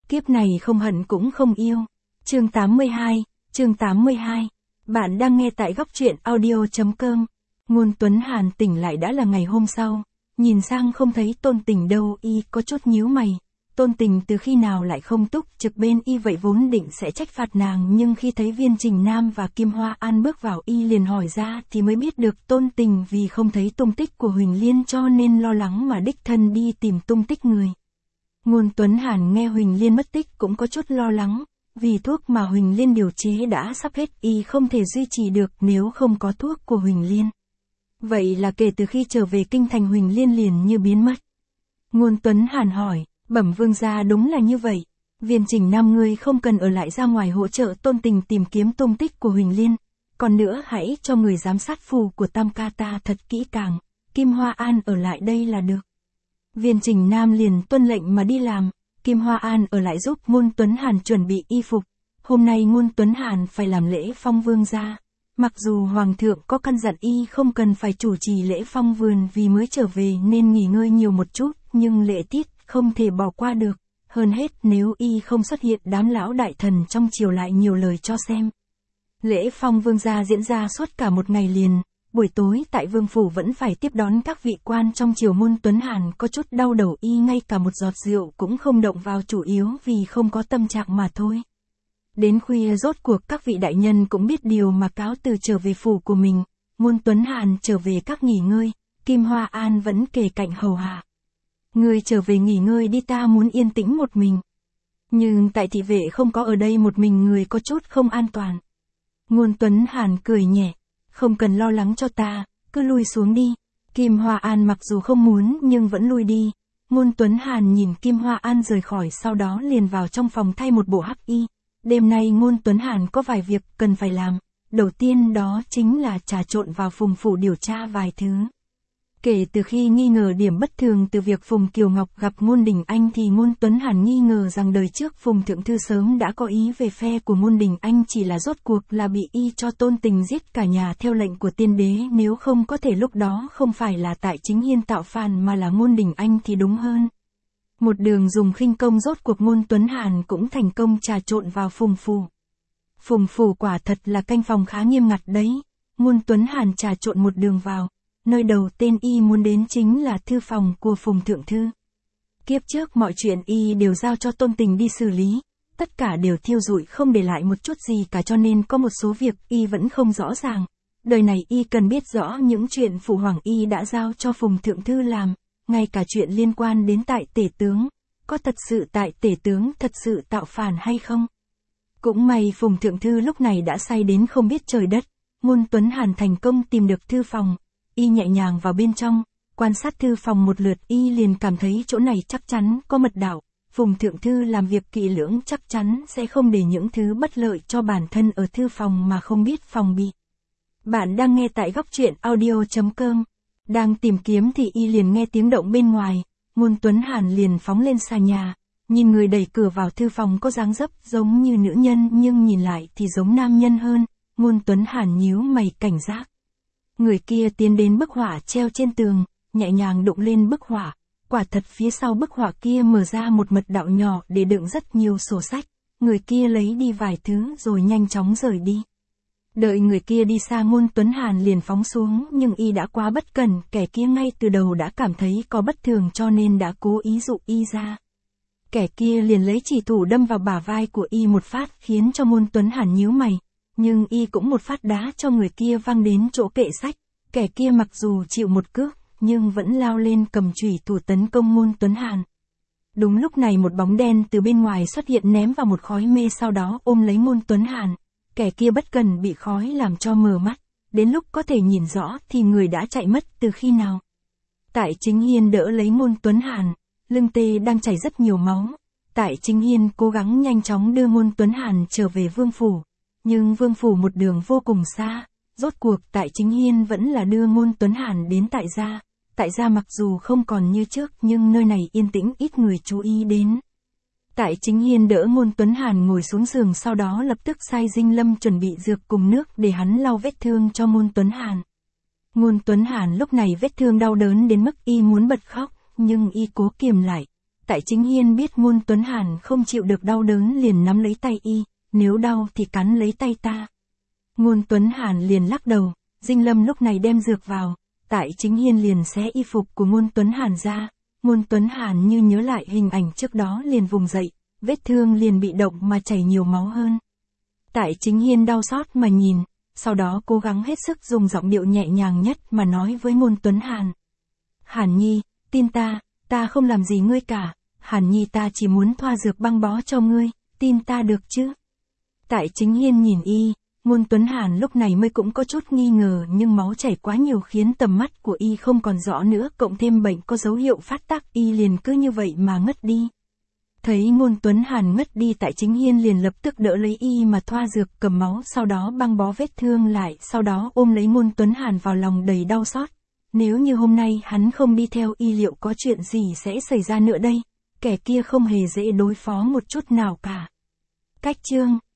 Kiếp này không hận cũng không yêu. Chương 82. Bạn đang nghe tại góc truyện audio.com. Ngôn Tuấn Hàn tỉnh lại đã là ngày hôm sau. Nhìn sang không thấy Tôn Tình đâu, y có chút nhíu mày. Tôn Tình từ khi nào lại không túc trực bên y vậy, vốn định sẽ trách phạt nàng, nhưng khi thấy Viên Trình Nam và Kim Hoa An bước vào, y liền hỏi ra thì mới biết được Tôn Tình vì không thấy tung tích của Huỳnh Liên cho nên lo lắng mà đích thân đi tìm tung tích người. Ngôn Tuấn Hàn nghe Huỳnh Liên mất tích cũng có chút lo lắng, vì thuốc mà Huỳnh Liên điều chế đã sắp hết, y không thể duy trì được nếu không có thuốc của Huỳnh Liên. Vậy là kể từ khi trở về kinh thành Huỳnh Liên liền như biến mất. Ngôn Tuấn Hàn hỏi, bẩm vương gia, đúng là như vậy. Viên Trình Nam ngươi không cần ở lại ra ngoài hỗ trợ Tôn Tình tìm kiếm tung tích của Huỳnh Liên. Còn nữa hãy cho người giám sát phù của Tam Ca ta thật kỹ càng. Kim Hoa An ở lại đây là được. Viên Trình Nam liền tuân lệnh mà đi làm. Kim Hoa An ở lại giúp Ngôn Tuấn Hàn chuẩn bị y phục. Hôm nay Ngôn Tuấn Hàn phải làm lễ phong vương gia. Mặc dù Hoàng thượng có căn dặn y không cần phải chủ trì lễ phong vườn vì mới trở về nên nghỉ ngơi nhiều một chút, nhưng lễ tiết không thể bỏ qua được. Hơn hết nếu y không xuất hiện, đám lão đại thần trong triều lại nhiều lời cho xem. Lễ phong vương gia diễn ra suốt cả một ngày liền. Buổi tối tại vương phủ vẫn phải tiếp đón các vị quan trong triều. Ngôn Tuấn Hàn có chút đau đầu, y ngay cả một giọt rượu cũng không động vào, chủ yếu vì không có tâm trạng mà thôi. Đến khuya rốt cuộc các vị đại nhân cũng biết điều mà cáo từ trở về phủ của mình. Ngôn Tuấn Hàn trở về các nghỉ ngơi, Kim Hoa An vẫn kề cạnh hầu hạ. Ngươi trở về nghỉ ngơi đi, ta muốn yên tĩnh một mình. Nhưng tại thị vệ không có ở đây, một mình người có chút không an toàn. Ngôn Tuấn Hàn cười nhẹ, không cần lo lắng cho ta, cứ lui xuống đi. Kim Hoa An mặc dù không muốn nhưng vẫn lui đi. Ngôn Tuấn Hàn nhìn Kim Hoa An rời khỏi, sau đó liền vào trong phòng thay một bộ hắc y. Đêm nay Ngôn Tuấn Hàn có vài việc cần phải làm. Đầu tiên đó chính là trà trộn vào Phùng phủ điều tra vài thứ. Kể từ khi nghi ngờ điểm bất thường từ việc Phùng Kiều Ngọc gặp Ngôn Đình Anh thì Ngôn Tuấn Hàn nghi ngờ rằng đời trước Phùng Thượng Thư sớm đã có ý về phe của Ngôn Đình Anh, chỉ là rốt cuộc là bị y cho Tôn Tình giết cả nhà theo lệnh của tiên đế, nếu không có thể lúc đó không phải là Tại Chính Hiên tạo phản mà là Ngôn Đình Anh thì đúng hơn. Một đường dùng khinh công, rốt cuộc Ngôn Tuấn Hàn cũng thành công trà trộn vào Phùng phủ. Phùng phủ quả thật là canh phòng khá nghiêm ngặt đấy. Ngôn Tuấn Hàn trà trộn một đường vào. Nơi đầu tên y muốn đến chính là thư phòng của Phùng Thượng Thư. Kiếp trước mọi chuyện y đều giao cho Tôn Tình đi xử lý, tất cả đều thiêu rụi không để lại một chút gì cả, cho nên có một số việc y vẫn không rõ ràng. Đời này y cần biết rõ những chuyện Phụ Hoàng y đã giao cho Phùng Thượng Thư làm, ngay cả chuyện liên quan đến Tại Tể Tướng, có thật sự Tại Tể Tướng thật sự tạo phản hay không. Cũng may Phùng Thượng Thư lúc này đã say đến không biết trời đất. Ngôn Tuấn Hàn thành công tìm được thư phòng. Y nhẹ nhàng vào bên trong, quan sát thư phòng một lượt, y liền cảm thấy chỗ này chắc chắn có mật đạo. Phùng Thượng Thư làm việc kỹ lưỡng, chắc chắn sẽ không để những thứ bất lợi cho bản thân ở thư phòng mà không biết phòng bị. Bạn đang nghe tại góc truyện audio.com. Đang tìm kiếm thì y liền nghe tiếng động bên ngoài. Ngôn Tuấn Hàn liền phóng lên xà nhà, nhìn người đẩy cửa vào thư phòng có dáng dấp giống như nữ nhân nhưng nhìn lại thì giống nam nhân hơn. Ngôn Tuấn Hàn nhíu mày cảnh giác. Người kia tiến đến bức họa treo trên tường, nhẹ nhàng đụng lên bức họa. Quả thật phía sau bức họa kia mở ra một mật đạo nhỏ để đựng rất nhiều sổ sách. Người kia lấy đi vài thứ rồi nhanh chóng rời đi. Đợi người kia đi xa, Ngôn Tuấn Hàn liền phóng xuống, nhưng y đã quá bất cẩn, kẻ kia ngay từ đầu đã cảm thấy có bất thường cho nên đã cố ý dụ y ra. Kẻ kia liền lấy chì thủ đâm vào bả vai của y một phát, khiến cho Ngôn Tuấn Hàn nhíu mày. Nhưng y cũng một phát đá cho người kia văng đến chỗ kệ sách. Kẻ kia mặc dù chịu một cước, nhưng vẫn lao lên cầm chùy thủ tấn công Ngôn Tuấn Hàn. Đúng lúc này một bóng đen từ bên ngoài xuất hiện, ném vào một khói mê, sau đó ôm lấy Ngôn Tuấn Hàn. Kẻ kia bất cần bị khói làm cho mờ mắt. Đến lúc có thể nhìn rõ thì người đã chạy mất từ khi nào. Tại Chính Hiên đỡ lấy Ngôn Tuấn Hàn, lưng tê đang chảy rất nhiều máu. Tại Chính Hiên cố gắng nhanh chóng đưa Ngôn Tuấn Hàn trở về vương phủ. Nhưng vương phủ một đường vô cùng xa, rốt cuộc Tại Chính Hiên vẫn là đưa Ngôn Tuấn Hàn đến Tại gia. Tại gia mặc dù không còn như trước nhưng nơi này yên tĩnh, ít người chú ý đến. Tại Chính Hiên đỡ Ngôn Tuấn Hàn ngồi xuống giường, sau đó lập tức sai Dinh Lâm chuẩn bị dược cùng nước để hắn lau vết thương cho Ngôn Tuấn Hàn. Ngôn Tuấn Hàn lúc này vết thương đau đớn đến mức y muốn bật khóc, nhưng y cố kiềm lại. Tại Chính Hiên biết Ngôn Tuấn Hàn không chịu được đau đớn liền nắm lấy tay y, nếu đau thì cắn lấy tay ta. Ngôn Tuấn Hàn liền lắc đầu, Dinh Lâm lúc này đem dược vào, Tại Chính Hiên liền xé y phục của Ngôn Tuấn Hàn ra, Ngôn Tuấn Hàn như nhớ lại hình ảnh trước đó liền vùng dậy, vết thương liền bị động mà chảy nhiều máu hơn. Tại Chính Hiên đau xót mà nhìn, sau đó cố gắng hết sức dùng giọng điệu nhẹ nhàng nhất mà nói với Ngôn Tuấn Hàn. Hàn Nhi, tin ta không làm gì ngươi cả, Hàn Nhi ta chỉ muốn thoa dược băng bó cho ngươi, tin ta được chứ? Tại Chính Hiên nhìn y, Ngôn Tuấn Hàn lúc này mới cũng có chút nghi ngờ nhưng máu chảy quá nhiều khiến tầm mắt của y không còn rõ nữa cộng thêm bệnh có dấu hiệu phát tác y liền cứ như vậy mà ngất đi. Thấy Ngôn Tuấn Hàn ngất đi Tại Chính Hiên liền lập tức đỡ lấy y mà thoa dược cầm máu sau đó băng bó vết thương lại sau đó ôm lấy Ngôn Tuấn Hàn vào lòng đầy đau xót. Nếu như hôm nay hắn không đi theo y liệu có chuyện gì sẽ xảy ra nữa đây, kẻ kia không hề dễ đối phó một chút nào cả. Cách chương